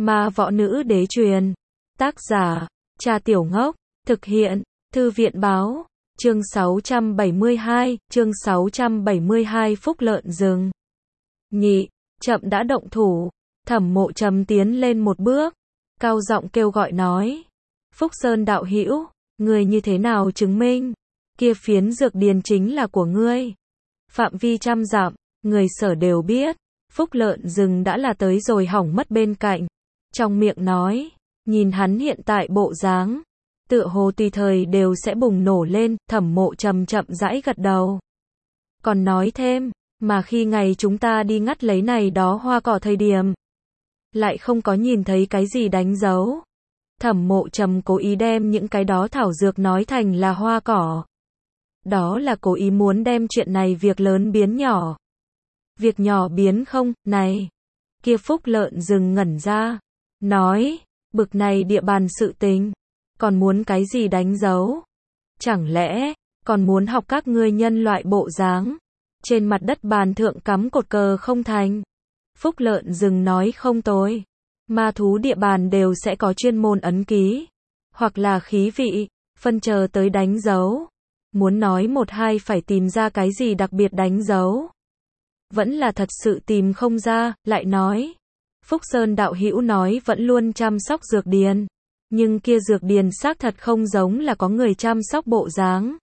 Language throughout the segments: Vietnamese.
Ma võ nữ đế truyền. Tác giả, Trà Tiểu Ngốc. Thực hiện, Thư viện báo. Chương 672 Phúc Lợn Rừng. Nhị, chậm đã động thủ. Thẩm Mộ Trầm tiến lên một bước, cao giọng kêu gọi nói. Phúc Sơn đạo hữu, người như thế nào chứng minh? Kia phiến dược điền chính là của ngươi. Phạm vi 100 dặm, người sở đều biết. Phúc Lợn Rừng đã là tới rồi hỏng mất bên cạnh. Trong miệng nói, nhìn hắn hiện tại bộ dáng, tựa hồ tùy thời đều sẽ bùng nổ lên. Thẩm Mộ Trầm chậm rãi gật đầu. Còn nói thêm, mà khi ngày chúng ta đi ngắt lấy này đó hoa cỏ thời điểm, lại không có nhìn thấy cái gì đánh dấu. Thẩm Mộ Trầm cố ý đem những cái đó thảo dược nói thành là hoa cỏ. Đó là cố ý muốn đem chuyện này việc lớn biến nhỏ. Việc nhỏ biến không, này. Kia Phúc Lợn Rừng ngẩn ra, nói, bực này địa bàn sự tình, còn muốn cái gì đánh dấu? Chẳng lẽ, còn muốn học các ngươi nhân loại bộ dáng, trên mặt đất bàn thượng cắm cột cờ không thành? Phúc Lợn Rừng nói không tồi. Ma thú địa bàn đều sẽ có chuyên môn ấn ký, hoặc là khí vị, phân chờ tới đánh dấu. Muốn nói một hai phải tìm ra cái gì đặc biệt đánh dấu, vẫn là thật sự tìm không ra. Lại nói, Phúc Sơn đạo hữu nói vẫn luôn chăm sóc dược điền, nhưng kia dược điền xác thật không giống là có người chăm sóc bộ dáng.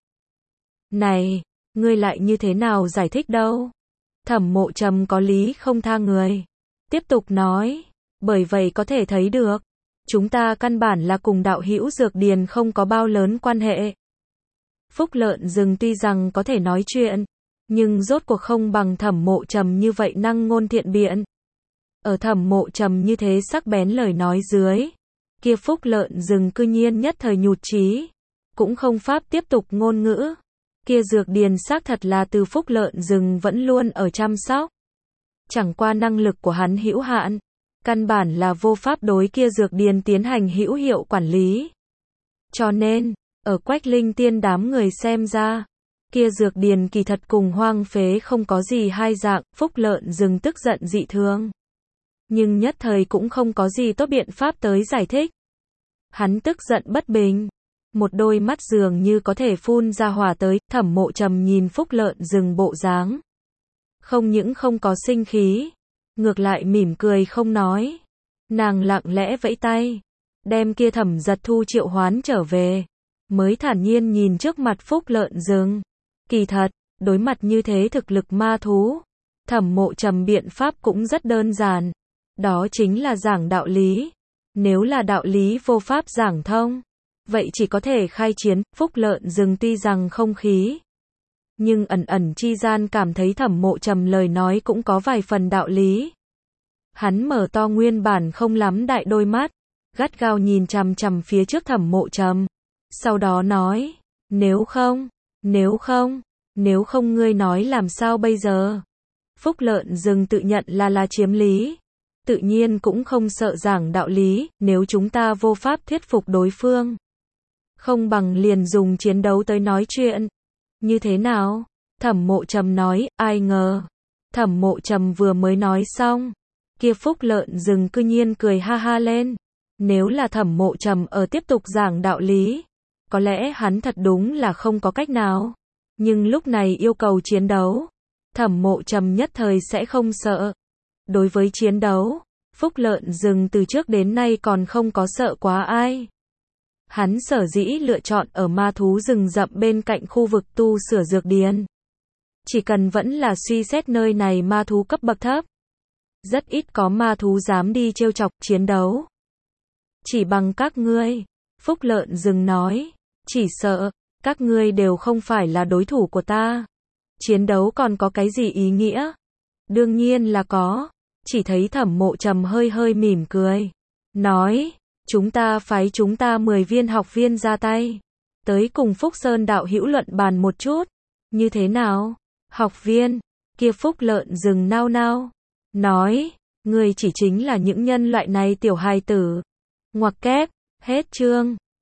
Này, ngươi lại như thế nào giải thích đâu? Thẩm Mộ Trầm có lý không tha người, tiếp tục nói, bởi vậy có thể thấy được, chúng ta căn bản là cùng đạo hữu dược điền không có bao lớn quan hệ. Phúc Lợn Rừng tuy rằng có thể nói chuyện, nhưng rốt cuộc không bằng Thẩm Mộ Trầm như vậy năng ngôn thiện biện. Ở Thẩm Mộ Trầm như thế sắc bén lời nói dưới, kia Phúc Lợn Rừng cư nhiên nhất thời nhụt chí, cũng không pháp tiếp tục ngôn ngữ. Kia dược điền xác thật là từ Phúc Lợn Rừng vẫn luôn ở chăm sóc. Chẳng qua năng lực của hắn hữu hạn, căn bản là vô pháp đối kia dược điền tiến hành hữu hiệu quản lý. Cho nên, ở Quách Linh Tiên đám người xem ra, kia dược điền kỳ thật cùng hoang phế không có gì hai dạng. Phúc Lợn Rừng tức giận dị thường, nhưng nhất thời cũng không có gì tốt biện pháp tới giải thích. Hắn tức giận bất bình, một đôi mắt dường như có thể phun ra hỏa tới. Thẩm Mộ Trầm nhìn Phúc Lợn Rừng bộ dáng, không những không có sinh khí, ngược lại mỉm cười không nói. Nàng lặng lẽ vẫy tay, đem kia Thẩm Giật Thu triệu hoán trở về, mới thản nhiên nhìn trước mặt Phúc Lợn Rừng. Kỳ thật, đối mặt như thế thực lực ma thú, Thẩm Mộ Trầm biện pháp cũng rất đơn giản, đó chính là giảng đạo lý. Nếu là đạo lý vô pháp giảng thông, vậy chỉ có thể khai chiến. Phúc Lợn Rừng tuy rằng không khí, nhưng ẩn ẩn chi gian cảm thấy Thẩm Mộ Trầm lời nói cũng có vài phần đạo lý. Hắn mở to nguyên bản không lắm đại đôi mắt, gắt gao nhìn chằm chằm phía trước Thẩm Mộ Trầm, sau đó nói, nếu không ngươi nói làm sao bây giờ? Phúc Lợn Rừng tự nhận là chiếm lý, tự nhiên cũng không sợ giảng đạo lý. Nếu chúng ta vô pháp thuyết phục đối phương, không bằng liền dùng chiến đấu tới nói chuyện. Như thế nào? Thẩm Mộ Trầm nói. Ai ngờ, Thẩm Mộ Trầm vừa mới nói xong, kia Phúc Lợn Rừng cư nhiên cười ha ha lên. Nếu là Thẩm Mộ Trầm ở tiếp tục giảng đạo lý, có lẽ hắn thật đúng là không có cách nào. Nhưng lúc này yêu cầu chiến đấu, Thẩm Mộ Trầm nhất thời sẽ không sợ. Đối với chiến đấu, Phúc Lợn Rừng từ trước đến nay còn không có sợ quá ai. Hắn sở dĩ lựa chọn ở ma thú rừng rậm bên cạnh khu vực tu sửa dược điền, chỉ cần vẫn là suy xét nơi này ma thú cấp bậc thấp, rất ít có ma thú dám đi trêu chọc chiến đấu. Chỉ bằng các ngươi, Phúc Lợn Rừng nói, chỉ sợ các ngươi đều không phải là đối thủ của ta. Chiến đấu còn có cái gì ý nghĩa? Đương nhiên là có. Chỉ thấy Thẩm Mộ Trầm hơi hơi mỉm cười, nói, chúng ta phái 10 viên học viên ra tay, tới cùng Phúc Sơn đạo hữu luận bàn một chút. Như thế nào? Học viên? Kia Phúc Lợn Rừng nao nao, nói, người chỉ chính là những nhân loại này tiểu hài tử. Ngoặc kép, hết chương.